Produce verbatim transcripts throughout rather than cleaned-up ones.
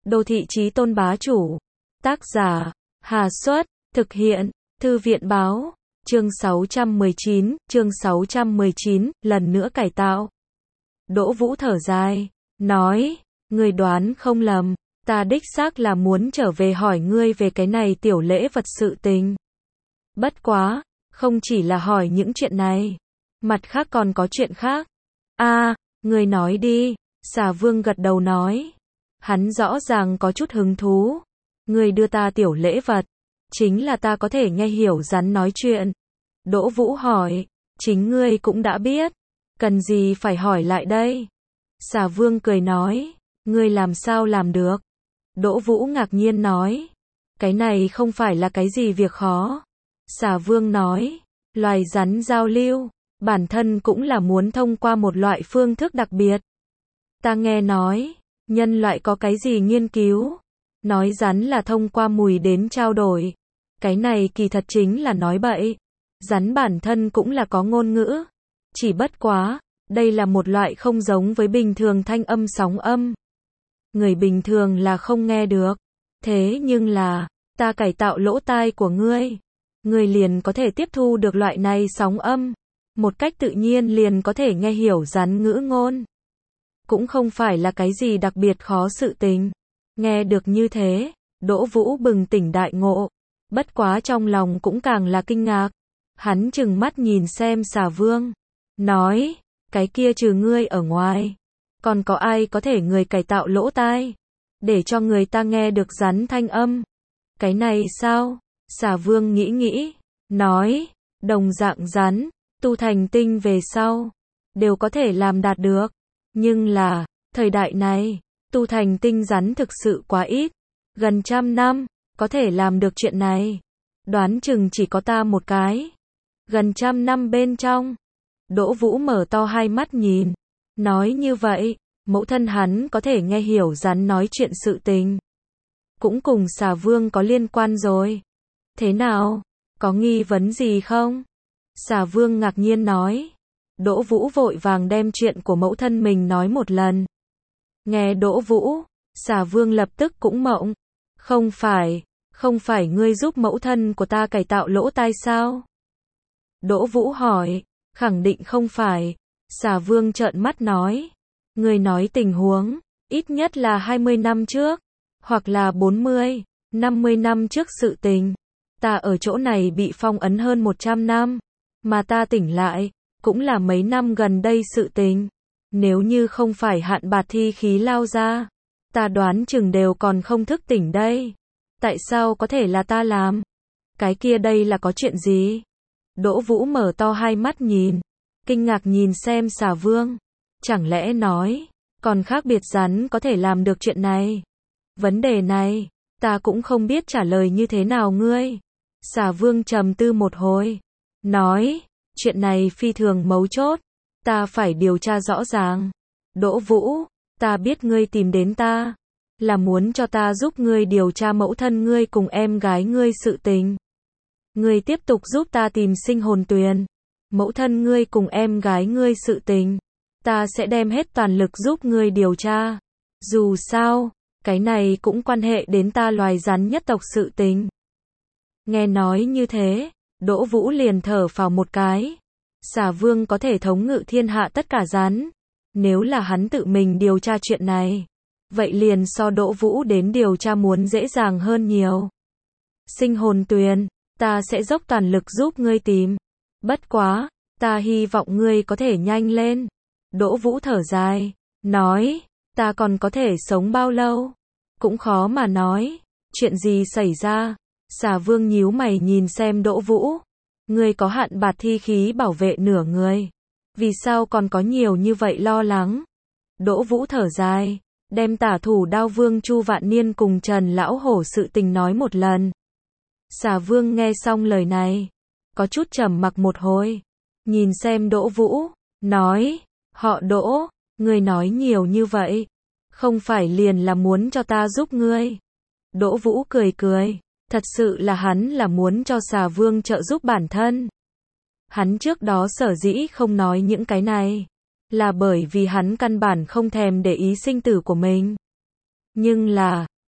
Đô thị chí tôn bá chủ. Tác giả, Hà Xuất, thực hiện, Thư viện báo, chương sáu trăm mười chín, chương sáu trăm mười chín, lần nữa cải tạo. Đỗ Vũ thở dài, nói, ngươi đoán không lầm, ta đích xác là muốn trở về hỏi ngươi về cái này tiểu lễ vật sự tình. Bất quá, không chỉ là hỏi những chuyện này, mặt khác còn có chuyện khác. A, ngươi nói đi, Xà Vương gật đầu nói. Hắn rõ ràng có chút hứng thú. Ngươi đưa ta tiểu lễ vật, chính là ta có thể nghe hiểu rắn nói chuyện. Đỗ Vũ hỏi, chính ngươi cũng đã biết, cần gì phải hỏi lại đây? Xà Vương cười nói, ngươi làm sao làm được? Đỗ Vũ ngạc nhiên nói, cái này không phải là cái gì việc khó. Xà Vương nói, loài rắn giao lưu, bản thân cũng là muốn thông qua một loại phương thức đặc biệt. Ta nghe nói, nhân loại có cái gì nghiên cứu, nói rắn là thông qua mùi đến trao đổi. Cái này kỳ thật chính là nói bậy. Rắn bản thân cũng là có ngôn ngữ. Chỉ bất quá, đây là một loại không giống với bình thường thanh âm sóng âm. Người bình thường là không nghe được. Thế nhưng là, ta cải tạo lỗ tai của ngươi. Ngươi liền có thể tiếp thu được loại này sóng âm. Một cách tự nhiên liền có thể nghe hiểu rắn ngữ ngôn. Cũng không phải là cái gì đặc biệt khó sự tình. Nghe được như thế, Đỗ Vũ bừng tỉnh đại ngộ. Bất quá trong lòng cũng càng là kinh ngạc. Hắn trừng mắt nhìn xem Xà Vương. Nói, cái kia trừ ngươi ở ngoài. Còn có ai có thể người cải tạo lỗ tai? Để cho người ta nghe được rắn thanh âm. Cái này sao? Xà Vương nghĩ nghĩ. Nói, đồng dạng rắn, tu thành tinh về sau. Đều có thể làm đạt được. Nhưng là, thời đại này, tu thành tinh rắn thực sự quá ít. Gần trăm năm, có thể làm được chuyện này. Đoán chừng chỉ có ta một cái. Gần trăm năm bên trong. Đỗ Vũ mở to hai mắt nhìn. Nói như vậy, mẫu thân hắn có thể nghe hiểu rắn nói chuyện sự tình. Cũng cùng Xà Vương có liên quan rồi. Thế nào? Có nghi vấn gì không? Xà Vương ngạc nhiên nói. Đỗ Vũ vội vàng đem chuyện của mẫu thân mình nói một lần. Nghe Đỗ Vũ, Xà Vương lập tức cũng mộng. Không phải, không phải ngươi giúp mẫu thân của ta cải tạo lỗ tai sao? Đỗ Vũ hỏi, khẳng định không phải. Xà Vương trợn mắt nói. Ngươi nói tình huống, ít nhất là hai mươi năm trước, hoặc là bốn mươi, năm mươi năm trước sự tình. Ta ở chỗ này bị phong ấn hơn một trăm năm, mà ta tỉnh lại, cũng là mấy năm gần đây sự tình. Nếu như không phải hạn bạt thi khí lao ra, ta đoán chừng đều còn không thức tỉnh đây. Tại sao có thể là ta làm? Cái kia đây là có chuyện gì? Đỗ Vũ mở to hai mắt nhìn, kinh ngạc nhìn xem Xà Vương. Chẳng lẽ nói, còn khác biệt rắn có thể làm được chuyện này? Vấn đề này, ta cũng không biết trả lời như thế nào ngươi. Xà Vương trầm tư một hồi, nói, chuyện này phi thường mấu chốt, ta phải điều tra rõ ràng. Đỗ Vũ, ta biết ngươi tìm đến ta, là muốn cho ta giúp ngươi điều tra mẫu thân ngươi cùng em gái ngươi sự tình. Ngươi tiếp tục giúp ta tìm Sinh Hồn Tuyền, mẫu thân ngươi cùng em gái ngươi sự tình. Ta sẽ đem hết toàn lực giúp ngươi điều tra. Dù sao, cái này cũng quan hệ đến ta loài rắn nhất tộc sự tình. Nghe nói như thế, Đỗ Vũ liền thở phào một cái. Xà Vương có thể thống ngự thiên hạ tất cả rắn. Nếu là hắn tự mình điều tra chuyện này, vậy liền so Đỗ Vũ đến điều tra muốn dễ dàng hơn nhiều. Sinh Hồn Tuyền, ta sẽ dốc toàn lực giúp ngươi tìm. Bất quá, ta hy vọng ngươi có thể nhanh lên. Đỗ Vũ thở dài, nói, ta còn có thể sống bao lâu? Cũng khó mà nói. Chuyện gì xảy ra? Xà Vương nhíu mày nhìn xem Đỗ Vũ. Ngươi có hạn bạt thi khí bảo vệ nửa người. Vì sao còn có nhiều như vậy lo lắng? Đỗ Vũ thở dài, đem Tả Thủ Đao Vương Chu Vạn Niên cùng Trần Lão Hổ sự tình nói một lần. Xà Vương nghe xong lời này, có chút trầm mặc một hồi, nhìn xem Đỗ Vũ, nói, họ Đỗ, ngươi nói nhiều như vậy, không phải liền là muốn cho ta giúp ngươi. Đỗ Vũ cười cười, thật sự là hắn là muốn cho Xà Vương trợ giúp bản thân. Hắn trước đó sở dĩ không nói những cái này, là bởi vì hắn căn bản không thèm để ý sinh tử của mình. Nhưng là,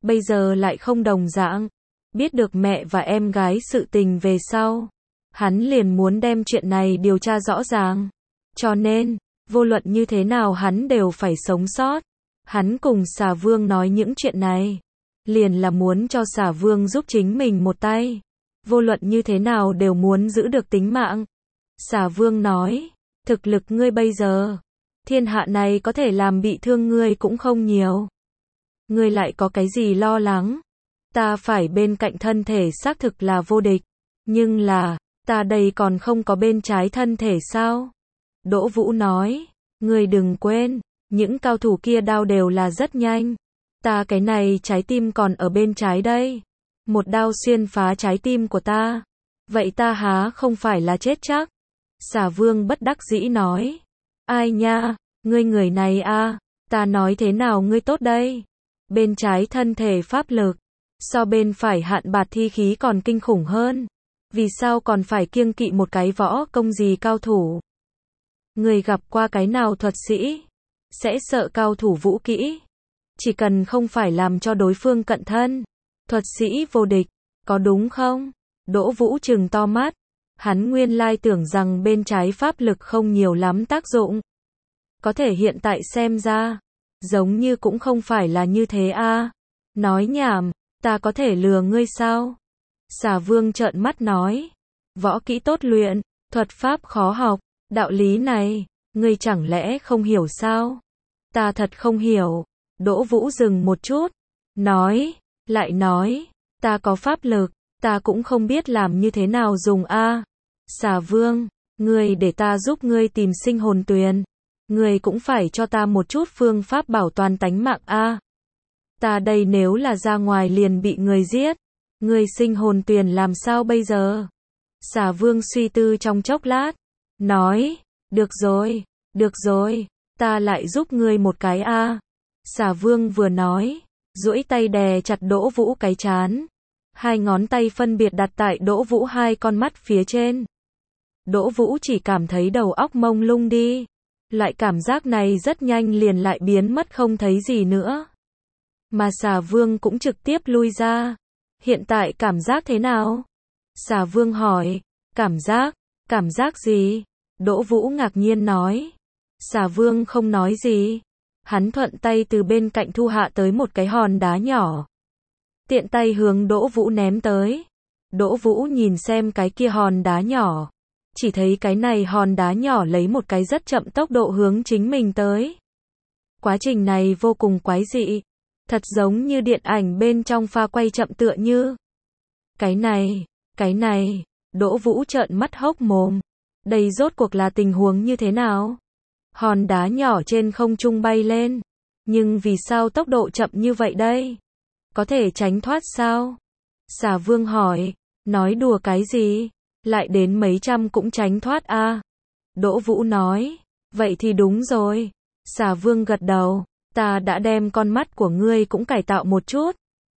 bây giờ lại không đồng dạng. Biết được mẹ và em gái sự tình về sau, hắn liền muốn đem chuyện này điều tra rõ ràng. Cho nên, vô luận như thế nào hắn đều phải sống sót. Hắn cùng Xà Vương nói những chuyện này, liền là muốn cho Xà Vương giúp chính mình một tay. Vô luận như thế nào đều muốn giữ được tính mạng. Xà Vương nói, thực lực ngươi bây giờ, thiên hạ này có thể làm bị thương ngươi cũng không nhiều. Ngươi lại có cái gì lo lắng? Ta phải bên cạnh thân thể xác thực là vô địch. Nhưng là, ta đây còn không có bên trái thân thể sao? Đỗ Vũ nói, ngươi đừng quên, những cao thủ kia đao đều là rất nhanh. Ta cái này trái tim còn ở bên trái đây. Một đao xuyên phá trái tim của ta. Vậy ta há không phải là chết chắc? Xà Vương bất đắc dĩ nói. Ai nha, ngươi người này a, ta nói thế nào ngươi tốt đây? Bên trái thân thể pháp lực, so bên phải hạn bạt thi khí còn kinh khủng hơn. Vì sao còn phải kiêng kỵ một cái võ công gì cao thủ? Ngươi gặp qua cái nào thuật sĩ sẽ sợ cao thủ vũ kỹ? Chỉ cần không phải làm cho đối phương cận thân, thuật sĩ vô địch, có đúng không? Đỗ Vũ trừng to mắt, hắn nguyên lai tưởng rằng bên trái pháp lực không nhiều lắm tác dụng. Có thể hiện tại xem ra, giống như cũng không phải là như thế a. Nói nhảm, ta có thể lừa ngươi sao? Xà Vương trợn mắt nói, võ kỹ tốt luyện, thuật pháp khó học, đạo lý này, ngươi chẳng lẽ không hiểu sao? Ta thật không hiểu. Đỗ Vũ dừng một chút, nói, lại nói, ta có pháp lực, ta cũng không biết làm như thế nào dùng a. Xà Vương, ngươi để ta giúp ngươi tìm sinh hồn tuyền, ngươi cũng phải cho ta một chút phương pháp bảo toàn tánh mạng a. Ta đây nếu là ra ngoài liền bị người giết, ngươi sinh hồn tuyền làm sao bây giờ? Xà Vương suy tư trong chốc lát, nói, được rồi, được rồi, ta lại giúp ngươi một cái a. Xà Vương vừa nói, duỗi tay đè chặt Đỗ Vũ cái trán. Hai ngón tay phân biệt đặt tại Đỗ Vũ hai con mắt phía trên. Đỗ Vũ chỉ cảm thấy đầu óc mông lung đi. Loại cảm giác này rất nhanh liền lại biến mất không thấy gì nữa. Mà Xà Vương cũng trực tiếp lui ra. Hiện tại cảm giác thế nào? Xà Vương hỏi, cảm giác, cảm giác gì? Đỗ Vũ ngạc nhiên nói. Xà Vương không nói gì. Hắn thuận tay từ bên cạnh thu hạ tới một cái hòn đá nhỏ. Tiện tay hướng Đỗ Vũ ném tới. Đỗ Vũ nhìn xem cái kia hòn đá nhỏ. Chỉ thấy cái này hòn đá nhỏ lấy một cái rất chậm tốc độ hướng chính mình tới. Quá trình này vô cùng quái dị. Thật giống như điện ảnh bên trong pha quay chậm tựa như. Cái này, cái này, Đỗ Vũ trợn mắt hốc mồm. Đây rốt cuộc là tình huống như thế nào? Hòn đá nhỏ trên không trung bay lên. Nhưng vì sao tốc độ chậm như vậy đây? Có thể tránh thoát sao? Xà Vương hỏi, nói đùa cái gì? Lại đến mấy trăm cũng tránh thoát a. À? Đỗ Vũ nói, vậy thì đúng rồi. Xà Vương gật đầu, ta đã đem con mắt của ngươi cũng cải tạo một chút.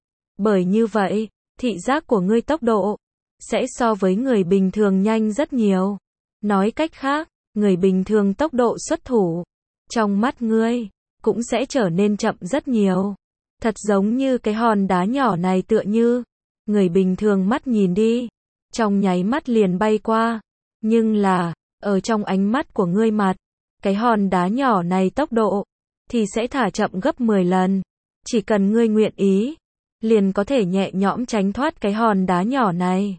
Bởi như vậy, thị giác của ngươi tốc độ sẽ so với người bình thường nhanh rất nhiều. Nói cách khác, người bình thường tốc độ xuất thủ trong mắt ngươi cũng sẽ trở nên chậm rất nhiều. Thật giống như cái hòn đá nhỏ này tựa như người bình thường mắt nhìn đi, trong nháy mắt liền bay qua. Nhưng là, ở trong ánh mắt của ngươi mặt, cái hòn đá nhỏ này tốc độ thì sẽ thả chậm gấp mười lần. Chỉ cần ngươi nguyện ý, liền có thể nhẹ nhõm tránh thoát cái hòn đá nhỏ này.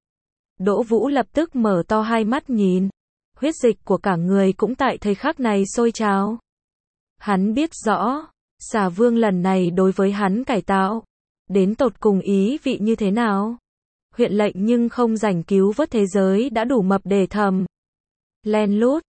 Đỗ Vũ lập tức mở to hai mắt nhìn. Huyết dịch của cả người cũng tại thời khắc này sôi trào. Hắn biết rõ, Xà Vương lần này đối với hắn cải tạo, đến tột cùng ý vị như thế nào. Huyện lệnh nhưng không rảnh cứu vớt thế giới đã đủ mập để thầm. Len lút,